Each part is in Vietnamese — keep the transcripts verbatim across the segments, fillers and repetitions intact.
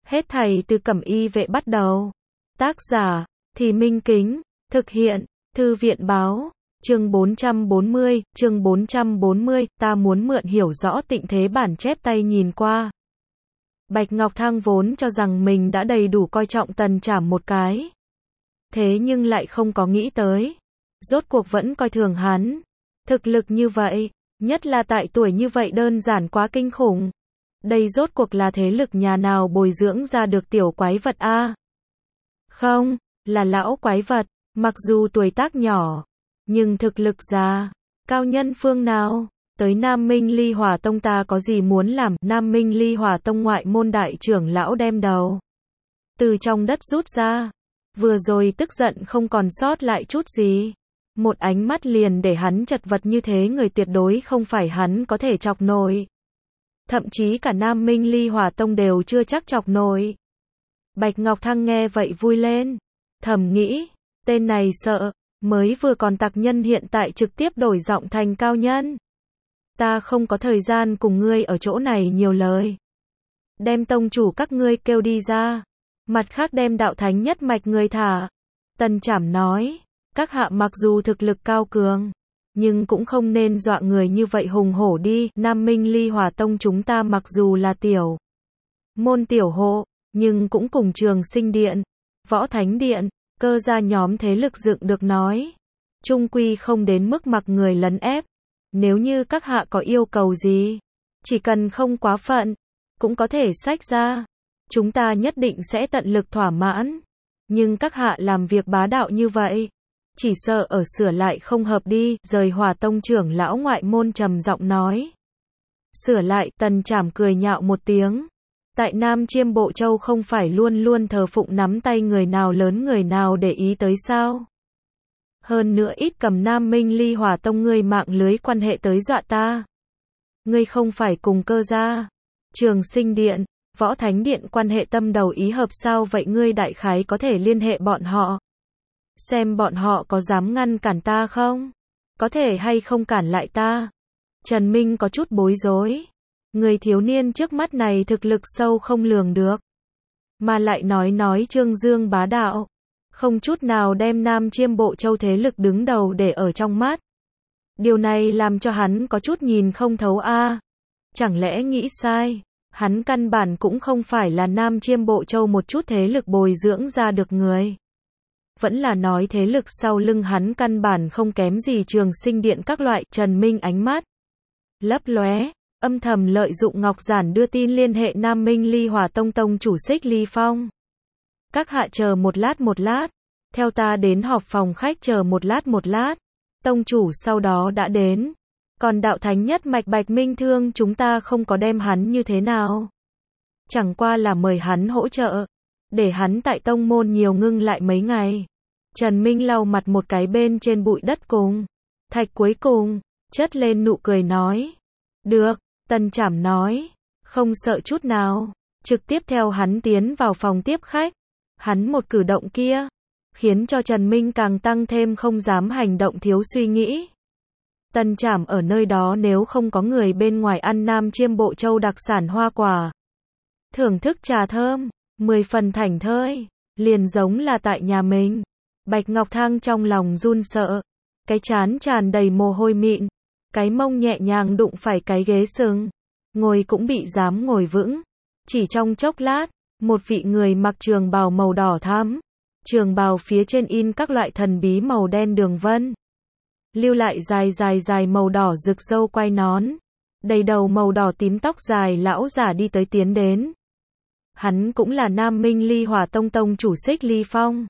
Hết thảy từ Cẩm Y Vệ bắt đầu. Tác giả, Thì Minh Kính, thực hiện, Thư viện báo, chương bốn trăm bốn mươi, chương bốn trăm bốn mươi, ta muốn mượn hiểu rõ tịnh thế bản chép tay nhìn qua. Bạch Ngọc Thang vốn cho rằng mình đã đầy đủ coi trọng Tần Trảm một cái. Thế nhưng lại không có nghĩ tới. Rốt cuộc vẫn coi thường hắn. Thực lực như vậy, nhất là tại tuổi như vậy đơn giản quá kinh khủng. Đây rốt cuộc là thế lực nhà nào bồi dưỡng ra được tiểu quái vật a? Không, là lão quái vật, mặc dù tuổi tác nhỏ, nhưng thực lực già, cao nhân phương nào? Tới Nam Minh Ly Hỏa Tông ta có gì muốn làm? Nam Minh Ly Hỏa Tông ngoại môn đại trưởng lão đem đầu từ trong đất rút ra, vừa rồi tức giận không còn sót lại chút gì. Một ánh mắt liền để hắn chật vật như thế, người tuyệt đối không phải hắn có thể chọc nổi. Thậm chí cả Nam Minh Ly Hỏa Tông đều chưa chắc chọc nổi. Bạch Ngọc Thang nghe vậy vui lên, thầm nghĩ, tên này sợ, mới vừa còn tặc nhân hiện tại trực tiếp đổi giọng thành cao nhân. Ta không có thời gian cùng ngươi ở chỗ này nhiều lời. Đem tông chủ các ngươi kêu đi ra, mặt khác đem đạo thánh nhất mạch người thả. Tần Trảm nói, các hạ mặc dù thực lực cao cường, nhưng cũng không nên dọa người như vậy hùng hổ đi. Nam Minh Ly Hỏa Tông chúng ta mặc dù là tiểu môn tiểu hộ, nhưng cũng cùng Trường Sinh Điện, Võ Thánh Điện, Cơ gia nhóm thế lực dựng được nói. Chung quy không đến mức mặc người lấn ép. Nếu như các hạ có yêu cầu gì, chỉ cần không quá phận, cũng có thể xách ra. Chúng ta nhất định sẽ tận lực thỏa mãn. Nhưng các hạ làm việc bá đạo như vậy, chỉ sợ ở sửa lại không hợp đi. Rời Hỏa Tông trưởng lão ngoại môn trầm giọng nói. Sửa lại? Tần Trảm cười nhạo một tiếng. Tại Nam Chiêm Bộ Châu không phải luôn luôn thờ phụng nắm tay người nào lớn người nào để ý tới sao? Hơn nữa ít cầm Nam Minh Ly Hỏa Tông ngươi mạng lưới quan hệ tới dọa ta. Ngươi không phải cùng Cơ gia, Trường Sinh Điện, Võ Thánh Điện quan hệ tâm đầu ý hợp sao? Vậy ngươi đại khái có thể liên hệ bọn họ, xem bọn họ có dám ngăn cản ta không? Có thể hay không cản lại ta? Trần Minh có chút bối rối. Người thiếu niên trước mắt này thực lực sâu không lường được, mà lại nói nói trương dương bá đạo, không chút nào đem Nam Chiêm Bộ Châu thế lực đứng đầu để ở trong mắt. Điều này làm cho hắn có chút nhìn không thấu a. À, chẳng lẽ nghĩ sai? Hắn căn bản cũng không phải là Nam Chiêm Bộ Châu một chút thế lực bồi dưỡng ra được người. Vẫn là nói thế lực sau lưng hắn căn bản không kém gì Trường Sinh Điện các loại. Trần Minh ánh mắt lấp lóe, âm thầm lợi dụng Ngọc Giản đưa tin liên hệ Nam Minh Ly Hỏa Tông tông chủ Xích Ly Phong. Các hạ chờ một lát một lát, theo ta đến họp phòng khách chờ một lát một lát. Tông chủ sau đó đã đến. Còn đạo thánh nhất mạch Bạch Minh Thương chúng ta không có đem hắn như thế nào. Chẳng qua là mời hắn hỗ trợ, để hắn tại tông môn nhiều ngưng lại mấy ngày. Trần Minh lau mặt một cái bên trên bụi đất cùng thạch cuối cùng, chất lên nụ cười nói. Được, Tần Trảm nói, không sợ chút nào, trực tiếp theo hắn tiến vào phòng tiếp khách. Hắn một cử động kia, khiến cho Trần Minh càng tăng thêm không dám hành động thiếu suy nghĩ. Tần Trảm ở nơi đó nếu không có người bên ngoài ăn Nam Chiêm Bộ Châu đặc sản hoa quả, thưởng thức trà thơm, mười phần thảnh thơi, liền giống là tại nhà mình. Bạch Ngọc Thang trong lòng run sợ, cái trán tràn đầy mồ hôi mịn, cái mông nhẹ nhàng đụng phải cái ghế sừng, ngồi cũng bị dám ngồi vững. Chỉ trong chốc lát, một vị người mặc trường bào màu đỏ thắm, trường bào phía trên in các loại thần bí màu đen đường vân, lưu lại dài dài dài màu đỏ rực râu quai nón, đầy đầu màu đỏ tím tóc dài lão giả đi tới tiến đến. Hắn cũng là Nam Minh Ly Hỏa Tông tông chủ Xích Ly Phong,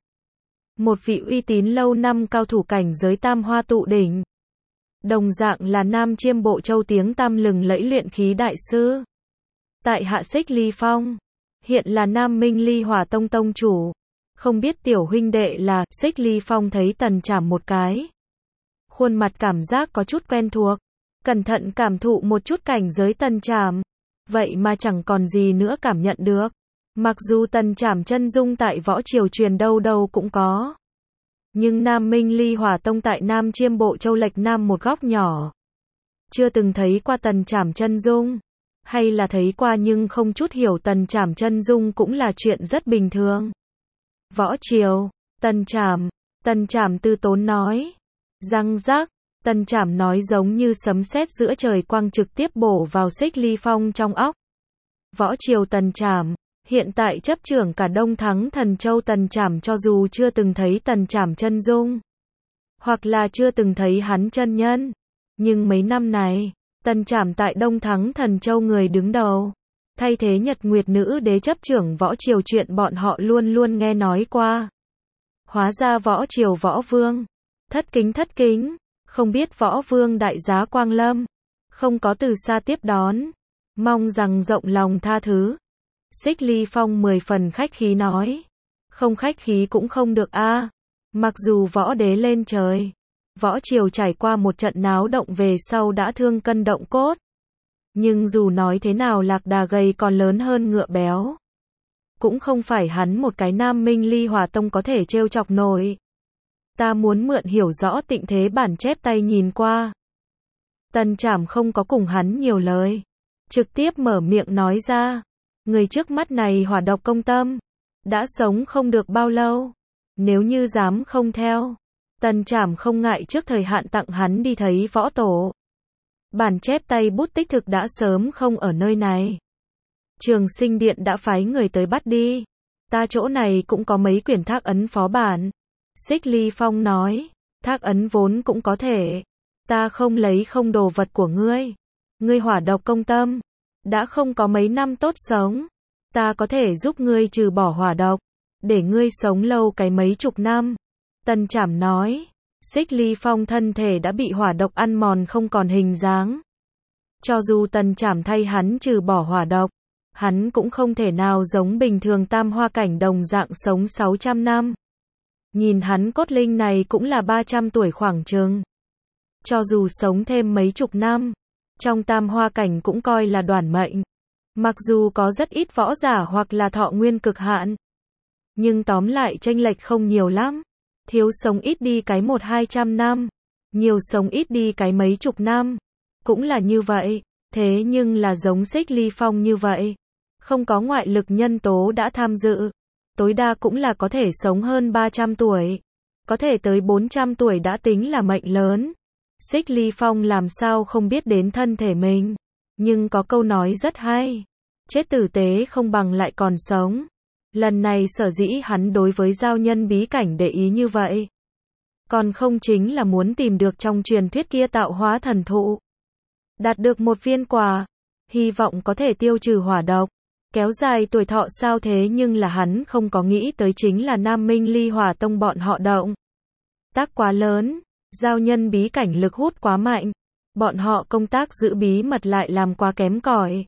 một vị uy tín lâu năm cao thủ cảnh giới tam hoa tụ đỉnh. Đồng dạng là Nam Chiêm Bộ Châu tiếng tăm lừng lẫy luyện khí đại sư. Tại hạ Xích Ly Phong, hiện là Nam Minh Ly Hỏa Tông tông chủ. Không biết tiểu huynh đệ là? Xích Ly Phong thấy Tần Trảm một cái, khuôn mặt cảm giác có chút quen thuộc, cẩn thận cảm thụ một chút cảnh giới Tần Trảm, vậy mà chẳng còn gì nữa cảm nhận được. Mặc dù Tần Trảm chân dung tại võ triều truyền đâu đâu cũng có, nhưng Nam Minh Ly Hỏa Tông tại Nam Chiêm Bộ Châu lệch nam một góc nhỏ, chưa từng thấy qua Tần Trảm chân dung. hay là thấy qua nhưng không chút hiểu Tần Trảm chân dung cũng là chuyện rất bình thường. Võ Triều, Tần Trảm, Tần Trảm từ tốn nói. Răng rắc, Tần Trảm nói giống như sấm sét giữa trời quang trực tiếp bổ vào Xích Ly Phong trong óc. Võ Triều Tần Trảm, hiện tại chấp trưởng cả Đông Thắng Thần Châu. Tần Trảm cho dù chưa từng thấy Tần Trảm chân dung, hoặc là chưa từng thấy hắn chân nhân, nhưng mấy năm này, Tần Trảm tại Đông Thắng Thần Châu người đứng đầu, thay thế Nhật Nguyệt Nữ Đế chấp trưởng Võ Triều, chuyện bọn họ luôn luôn nghe nói qua. Hóa ra Võ Triều Võ Vương, thất kính thất kính, không biết Võ Vương đại giá quang lâm, không có từ xa tiếp đón, mong rằng rộng lòng tha thứ. Xích Ly Phong mười phần khách khí nói, không khách khí cũng không được a. Mặc dù Võ Đế lên trời, Võ Triều trải qua một trận náo động về sau đã thương cân động cốt, nhưng dù nói thế nào lạc đà gầy còn lớn hơn ngựa béo, cũng không phải hắn một cái Nam Minh Ly Hỏa Tông có thể trêu chọc nổi. Ta muốn mượn hiểu rõ tịnh thế bản chép tay nhìn qua. Tần Trảm không có cùng hắn nhiều lời, trực tiếp mở miệng nói ra, người trước mắt này hỏa độc công tâm, đã sống không được bao lâu, nếu như dám không theo, Tần Trảm không ngại trước thời hạn tặng hắn đi thấy võ tổ. Bản chép tay bút tích thực đã sớm không ở nơi này, Trường Sinh Điện đã phái người tới bắt đi. Ta chỗ này cũng có mấy quyển thác ấn phó bản. Xích Ly Phong nói, thác ấn vốn cũng có thể, ta không lấy không đồ vật của ngươi. Ngươi hỏa độc công tâm, đã không có mấy năm tốt sống, ta có thể giúp ngươi trừ bỏ hỏa độc, để ngươi sống lâu cái mấy chục năm. Tần Trảm nói, Xích Ly Phong thân thể đã bị hỏa độc ăn mòn không còn hình dáng. Cho dù Tần Trảm thay hắn trừ bỏ hỏa độc, hắn cũng không thể nào giống bình thường tam hoa cảnh đồng dạng sống sáu trăm năm. Nhìn hắn cốt linh này cũng là ba trăm tuổi khoảng chừng. Cho dù sống thêm mấy chục năm, trong tam hoa cảnh cũng coi là đoản mệnh. Mặc dù có rất ít võ giả hoặc là thọ nguyên cực hạn, nhưng tóm lại chênh lệch không nhiều lắm. Thiếu sống ít đi cái một hai trăm năm, nhiều sống ít đi cái mấy chục năm, cũng là như vậy. Thế nhưng là giống Xích Ly Phong như vậy, không có ngoại lực nhân tố đã tham dự, tối đa cũng là có thể sống hơn ba trăm tuổi, có thể tới bốn trăm tuổi đã tính là mệnh lớn. Xích Ly Phong làm sao không biết đến thân thể mình, nhưng có câu nói rất hay, chết tử tế không bằng lại còn sống. Lần này sở dĩ hắn đối với giao nhân bí cảnh để ý như vậy, còn không chính là muốn tìm được trong truyền thuyết kia tạo hóa thần thụ, đạt được một viên quả, hy vọng có thể tiêu trừ hỏa độc, kéo dài tuổi thọ sao. Thế nhưng là hắn không có nghĩ tới chính là Nam Minh Ly Hỏa Tông bọn họ động tác quá lớn, giao nhân bí cảnh lực hút quá mạnh, bọn họ công tác giữ bí mật lại làm quá kém cỏi.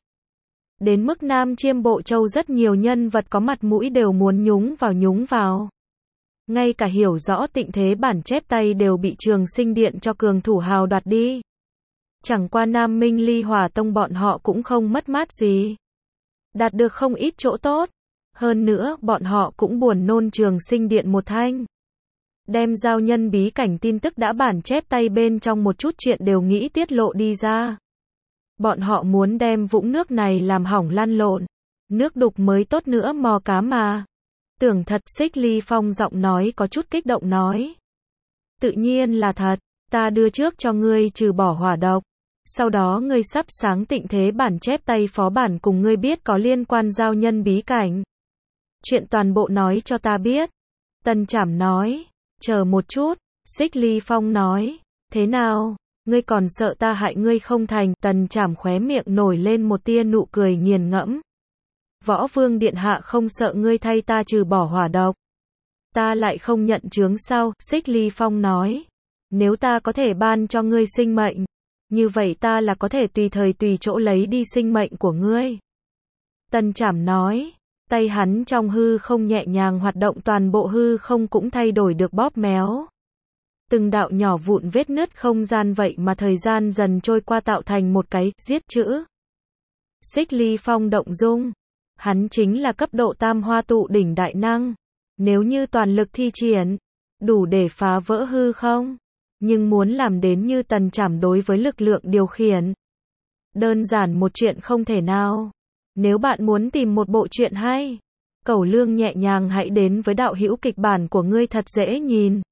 Đến mức Nam Chiêm Bộ Châu rất nhiều nhân vật có mặt mũi đều muốn nhúng vào nhúng vào. Ngay cả hiểu rõ tịnh thế bản chép tay đều bị Trường Sinh Điện cho cường thủ hào đoạt đi. Chẳng qua Nam Minh Ly Hỏa Tông bọn họ cũng không mất mát gì, đạt được không ít chỗ tốt. Hơn nữa bọn họ cũng buồn nôn Trường Sinh Điện một thanh, đem giao nhân bí cảnh tin tức đã bản chép tay bên trong một chút chuyện đều nghĩ tiết lộ đi ra. Bọn họ muốn đem vũng nước này làm hỏng lăn lộn, nước đục mới tốt nữa mò cá mà. Tưởng thật. Xích Ly Phong giọng nói có chút kích động nói, tự nhiên là thật, ta đưa trước cho ngươi trừ bỏ hỏa độc, sau đó ngươi sắp sáng tịnh thế bản chép tay phó bản cùng ngươi biết có liên quan giao nhân bí cảnh. Chuyện toàn bộ nói cho ta biết. Tần Trảm nói, chờ một chút. Xích Ly Phong nói, thế nào, ngươi còn sợ ta hại ngươi không thành? Tần Trảm khóe miệng nổi lên một tia nụ cười nghiền ngẫm. Võ Vương điện hạ không sợ ngươi thay ta trừ bỏ hỏa độc, ta lại không nhận chướng sao? Xích Ly Phong nói, nếu ta có thể ban cho ngươi sinh mệnh, như vậy ta là có thể tùy thời tùy chỗ lấy đi sinh mệnh của ngươi. Tần Trảm nói, tay hắn trong hư không nhẹ nhàng hoạt động, toàn bộ hư không cũng thay đổi được bóp méo. Từng đạo nhỏ vụn vết nứt không gian vậy mà thời gian dần trôi qua tạo thành một cái giết chữ. Xích Ly Phong động dung, hắn chính là cấp độ tam hoa tụ đỉnh đại năng, nếu như toàn lực thi triển, đủ để phá vỡ hư không, nhưng muốn làm đến như Tần Trảm đối với lực lượng điều khiển, Đơn giản một chuyện không thể nào. Nếu bạn muốn tìm một bộ truyện hay, cẩu lương nhẹ nhàng hãy đến với đạo hữu kịch bản của ngươi thật dễ nhìn.